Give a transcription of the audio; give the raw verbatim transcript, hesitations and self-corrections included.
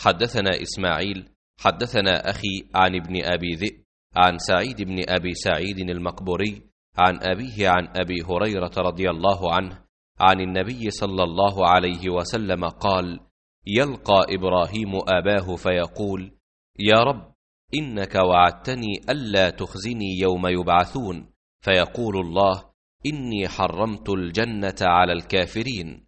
حدثنا إسماعيل حدثنا أخي عن ابن أبي ذئب عن سعيد بن أبي سعيد المقبوري عن أبيه عن أبي هريرة رضي الله عنه عن النبي صلى الله عليه وسلم قال: يلقى إبراهيم أباه فيقول: يا رب، إنك وعدتني ألا تخزني يوم يبعثون، فيقول الله: إني حرمت الجنة على الكافرين.